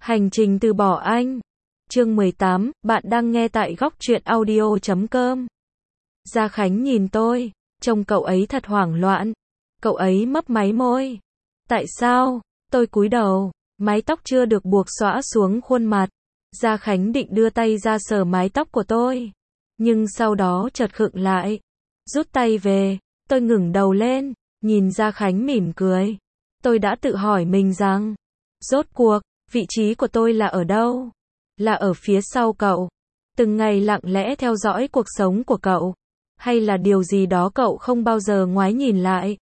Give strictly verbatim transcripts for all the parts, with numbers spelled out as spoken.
Hành trình từ bỏ anh. Chương mười tám, bạn đang nghe tại góc truyện audio chấm com. Gia Khánh nhìn tôi, trông cậu ấy thật hoảng loạn. Cậu ấy mấp máy môi. Tại sao? Tôi cúi đầu, mái tóc chưa được buộc xõa xuống khuôn mặt. Gia Khánh định đưa tay ra sờ mái tóc của tôi, nhưng sau đó chợt khựng lại, rút tay về. Tôi ngẩng đầu lên, nhìn Gia Khánh mỉm cười. Tôi đã tự hỏi mình rằng, rốt cuộc, vị trí của tôi là ở đâu? Là ở phía sau cậu, từng ngày lặng lẽ theo dõi cuộc sống của cậu, hay là điều gì đó cậu không bao giờ ngoái nhìn lại?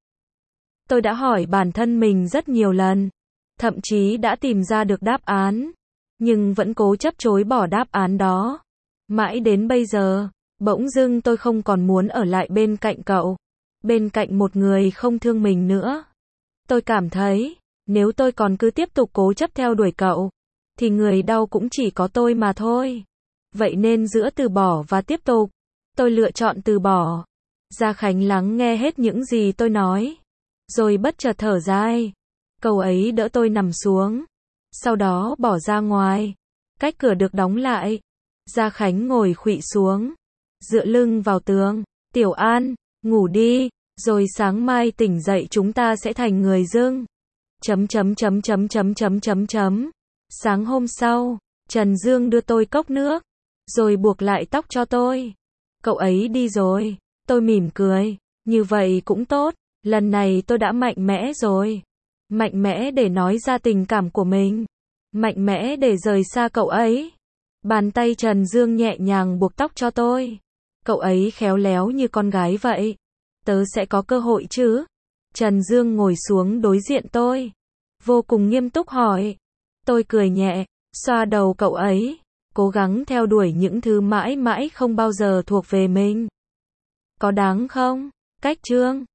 Tôi đã hỏi bản thân mình rất nhiều lần, thậm chí đã tìm ra được đáp án, nhưng vẫn cố chấp chối bỏ đáp án đó. Mãi đến bây giờ, bỗng dưng tôi không còn muốn ở lại bên cạnh cậu, bên cạnh một người không thương mình nữa. Tôi cảm thấy, nếu tôi còn cứ tiếp tục cố chấp theo đuổi cậu, thì người đau cũng chỉ có tôi mà thôi. Vậy nên giữa từ bỏ và tiếp tục, tôi lựa chọn từ bỏ. Gia Khánh lắng nghe hết những gì tôi nói, rồi bất chợt thở dài. Cậu ấy đỡ tôi nằm xuống, sau đó bỏ ra ngoài. Cách cửa được đóng lại. Gia Khánh ngồi khuỵu xuống, dựa lưng vào tường. Tiểu An, ngủ đi, rồi sáng mai tỉnh dậy chúng ta sẽ thành người dưng. Chấm chấm chấm chấm chấm chấm chấm chấm. Sáng hôm sau, Trần Dương đưa tôi cốc nước, rồi buộc lại tóc cho tôi. Cậu ấy đi rồi. Tôi mỉm cười. Như vậy cũng tốt. Lần này tôi đã mạnh mẽ rồi. Mạnh mẽ để nói ra tình cảm của mình. Mạnh mẽ để rời xa cậu ấy. Bàn tay Trần Dương nhẹ nhàng buộc tóc cho tôi. Cậu ấy khéo léo như con gái vậy. Tớ sẽ có cơ hội chứ? Trần Dương ngồi xuống đối diện tôi, vô cùng nghiêm túc hỏi. Tôi cười nhẹ, xoa đầu cậu ấy, cố gắng theo đuổi những thứ mãi mãi không bao giờ thuộc về mình. Có đáng không? Cách chương